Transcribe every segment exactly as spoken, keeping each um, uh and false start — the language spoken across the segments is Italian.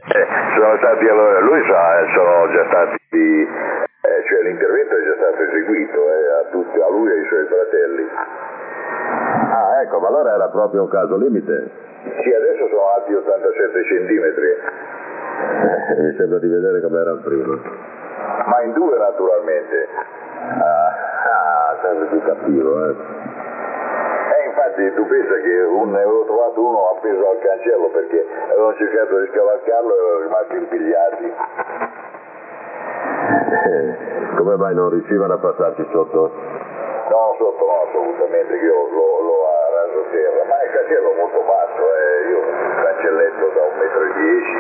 Eh, sono stati allora, lui sa, eh, sono già stati, eh, cioè l'intervento è già stato eseguito eh, a, tutti, a lui e ai suoi fratelli. Ah, ecco, ma allora era proprio un caso limite. Sì, adesso sono alti ottantasette centimetri. Eh, mi sembra di vedere come erano prima. Ma in due naturalmente. Ah, ah sempre più cattivo, eh. Eh, infatti tu pensa che un, ne avevo trovato uno appeso al cancello perché avevano cercato di scavalcarlo e erano rimasti impigliati. Eh, come mai non riuscivano a passarci sotto? No, sotto no, assolutamente, che io l'ho, l'ho a raso terra, ma il cancello è molto basso, eh. Io ho un cancelletto da un metro e dieci.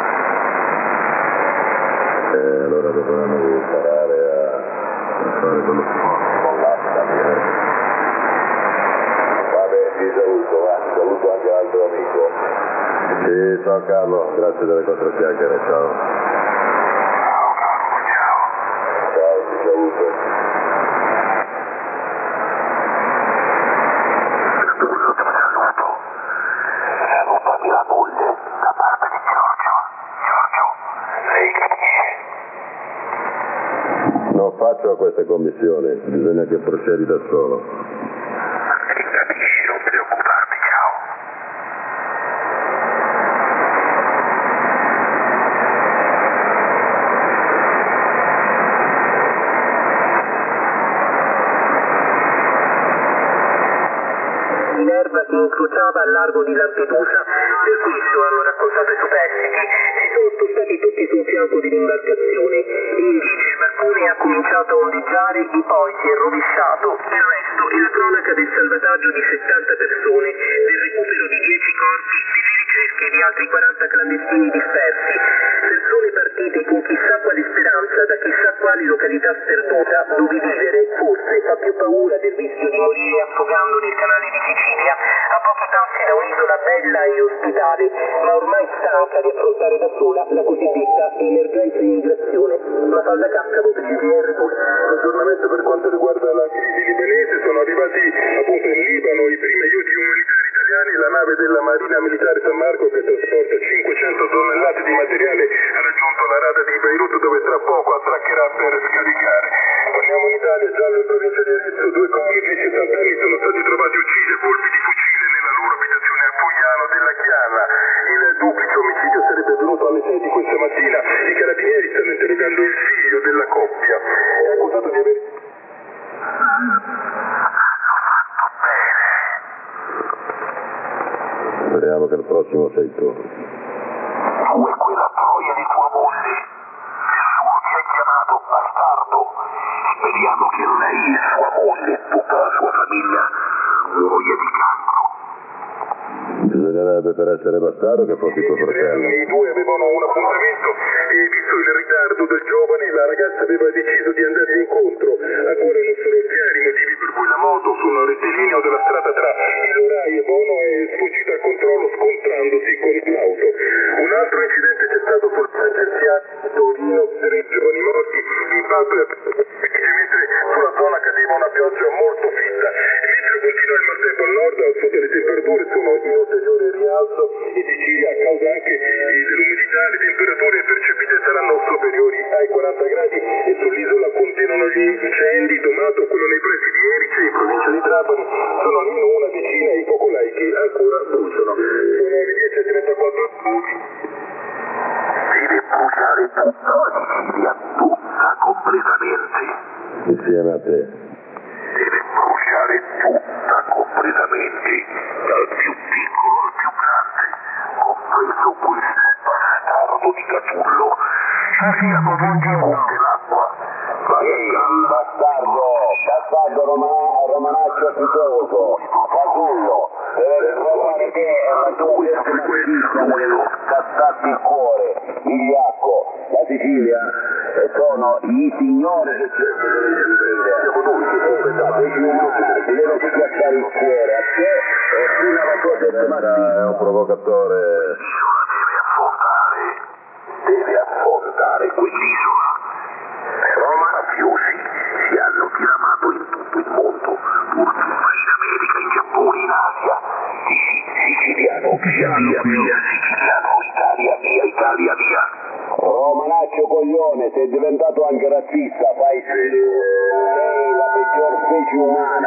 Eh, allora dovevamo imparare a, a fare quello sport. Basta, vabbè, ti saluto, va, saluto anche l'altro amico. Sì, ciao Carlo, grazie delle quattro chiacchiere, ciao. Ciao, ti saluto. Non faccio queste commissioni, bisogna che procedi da solo. Capisci, non preoccuparti, ciao. Minerva si incrociava al largo di Lampedusa, per questo hanno raccontato i superstiti. Si sono spostati tutti sul fianco dell'imbarcazione e invece il barcone ha cominciato a ondeggiare e poi si è rovesciato. Il resto è la cronaca del salvataggio di settanta persone, del recupero di dieci corpi, delle ricerche di altri quaranta clandestini dispersi. Persone partite con chissà quale speranza da chissà quale località sperduta dove vivere forse fa più paura del rischio di morire affogando nel canale di Sicilia, a pochi passi da un'isola bella e ospitale, ma ormai stanca di affrontare da sola la cosiddetta emergenza immigrazione. Ma fa da caccavo per il G R Poi. Aggiornamento per quanto riguarda la crisi libanese, sono arrivati appunto in Libano i primi aiuti umanitari italiani, la nave della Marina Militare San Marco che trasporta cinquecento tonnellate di materiale ha raggiunto la rada di Beirut dove tra poco attraccherà per scaricare. Torniamo in Italia, giallo in provincia di Arezzo, due coniugi sessantenni sono stati trovati uccisi a colpi di fucile nella loro abitazione a Fogliano della Chiana. Il duplice omicidio sarebbe avvenuto alle sei di questa mattina. I carabinieri stanno interrogando il figlio della coppia. È accusato di aver... Speriamo che il prossimo sei tu. Tu e quella troia di tua moglie. Nessuno ti ha chiamato bastardo. Speriamo che lei, sua moglie e tutta la sua famiglia muoia di cancro. Bisognerebbe per essere bastardo che fossi tuo fratello. I due avevano un appuntamento e visto il ritardo del giovane la ragazza aveva deciso di andargli incontro. Ancora non sono chiari i motivi per cui la moto sul rettilineo della strada tra Ilorai e Bono è sfuggita al controllo scontrandosi con l'auto. Un altro incidente c'è stato sul tangenziale Torino, tre giovani morti, impatto e mentre sulla zona cadeva una pioggia molto fitta. Mentre continua il maltempo al nord, al sud le temperature sono in ulteriore rialzo. In Sicilia, a causa anche dell'umidità, le temperature percepite saranno superiori ai quaranta gradi e sull'isola continuano gli incendi. Domato, quello nei pressi di Erice, in provincia di Trapani, sono almeno una decina i focolai che ancora bruciano. Sono le dieci e trentaquattro minuti. Deve bruciare tutta la Sicilia, tutta completamente. Insieme a te. Deve bruciare tutta completamente, dal più piccolo al più grande, compreso questo bastardo di Catullo. Ci siano tutti monte l'acqua. Vai a galla. Bastardo, bastardo romana, romanaccio pietoso, Catullo, deve trovare te e la tua frequenza, deve scassarti il cuore, vigliacco. La Sicilia e sono i signori che cercano di Sicilia. Siamo noi che completate il muro. Ti deve schiacciare il cuore a te e fino alla tua settima. È un provocatore. L'isola deve affondare. Deve affondare quell'isola. Roma mafiosi si hanno diramato in tutto il mondo, pur prima in America, in Giappone, in Asia. Siciliano, via, via, via, siciliano, Italia, via Italia, via. Romanaccio coglione, sei diventato anche razzista, fai schifo. Sei la peggior specie umana.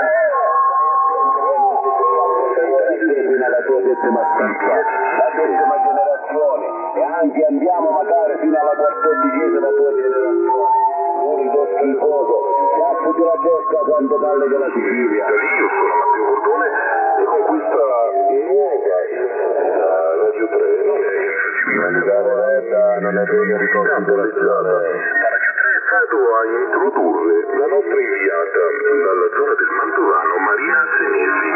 Fino alla tua settima schiffa, la settima generazione, e anche andiamo magari fino alla quattordicesima tua generazione. Unico schifoso, cappati la testa quando parli della Sicilia. Io sono Matteo Bordone e con questa nuova Radio tre non è Mangiare retta non è degno di considerazione. Radio tre vado a introdurre la nostra inviata dalla zona del Mantovano, Maria Senesi.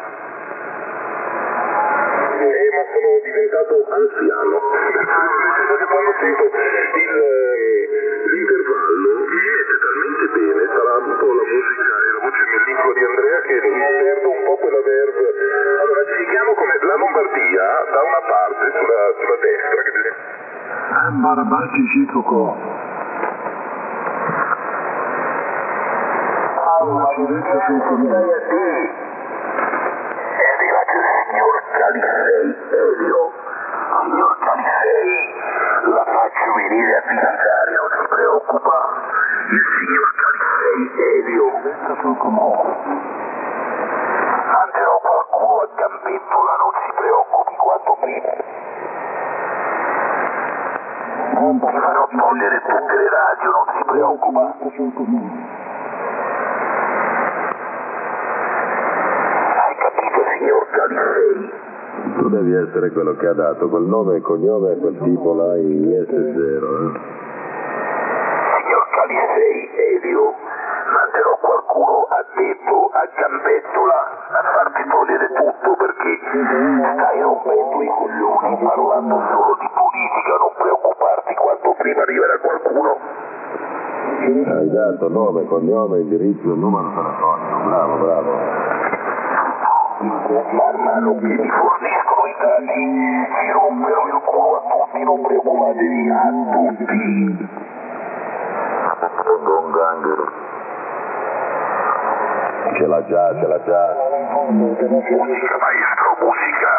Eh, ma sono diventato anziano. Quando sento il, l'intervallo mi mette talmente bene, sarà un po' la musica e la voce melliflua di Andrea, che mi perdo un po' quella verve. Allora spieghiamo come la Lombardia da una parte sulla, sulla destra che Ambarabaci Cicocò. Allora, sul comune. È arrivato il signor Califei, Elio. Signor Califei, la faccio venire a finanziaria, non si preoccupa. Il signor Califei, Elio. Manderò qualcuno a Gambettola, non si preoccupi, quanto prima. Ti farò togliere tutte le radio, non si preoccupa. Hai capito, signor Califei? Tu devi essere quello che ha dato quel nome e cognome a quel tipo là in S zero, eh? Signor Califei, Elio, manderò qualcuno addetto a Gambettola a farti togliere tutto, perché stai rompendo i coglioni parlando solo di politica, non preoccuparti, quanto prima arriverà qualcuno. Hai dato nome, cognome, indirizzo e numero telefonico. Bravo, bravo. Man mano che mi forniscono i dati, vi romperò il culo a tutti, non preoccupatevi, a tutti. Don Ganghero. Ce l'ha già, ce l'ha già. Musica, maestro, musica.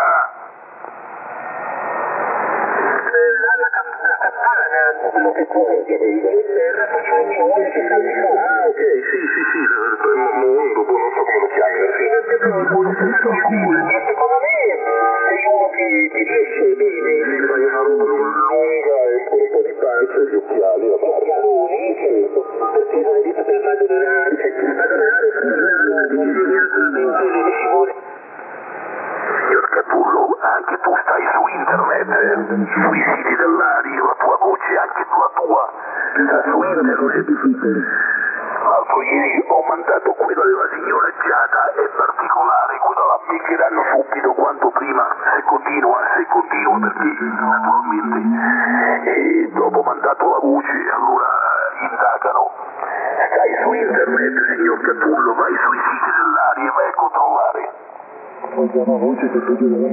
Quello che conta in terra facciamo di nuovo che salvi fa. Ah, ok, sì, sì, sì, il mondo, boh, non so come lo chiami alla fine. Secondo me sei uno che ti riesce bene. Sì, fai una roba lunga e un po', un po' di pancia e gli occhiali a barba. Perché non è detto per madonnare, cioè madonnare, madonnare, ingegnosamente le figure. Signor Catullo, anche tu stai su internet, eh? Sui siti dell'Ari, la tua voce, anche la tua, sta su internet. L'altro ieri ho mandato quella della signora Giada, è particolare, quella la beccheranno subito quanto prima, se continua, se continua, perché naturalmente, e dopo ho mandato la voce, allora indagano. Stai su internet, signor Catullo, vai sui siti dell'Ari e vai a controllare. Una voce che tu devi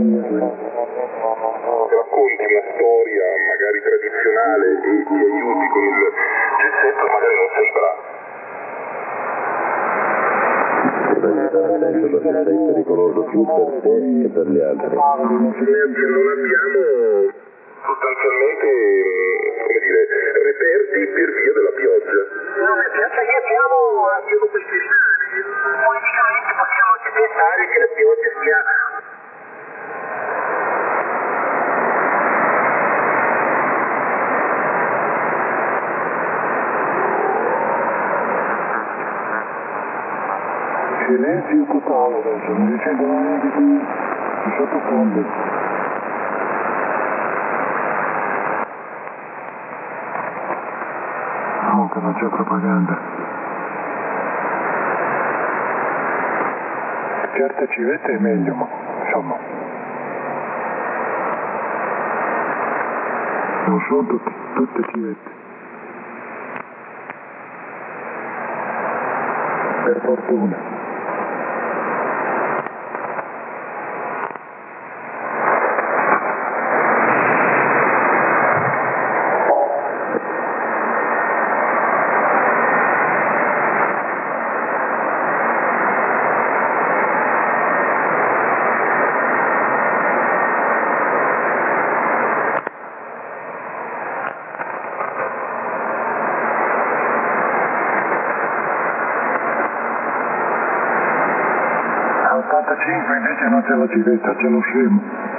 Racconti una storia magari tradizionale e ti aiuti con il jet set, magari non sei bravo. devi stare attento perché sei pericoloso più per te che per gli altri. Non abbiamo sostanzialmente, come dire, reperti per via della pioggia. No, mi piace che abbiamo, abbiamo quel criminale. Politicamente possiamo anche pensare che la pioggia sia... Silenzio totale, sono duecentonovanta qui, sotto conto. No, che non c'è propaganda. Certe civette è meglio, ma insomma. Non sono tutte, tutte civette. Per fortuna. quarantacinque invece non c'è la civetta, c'è lo scemo.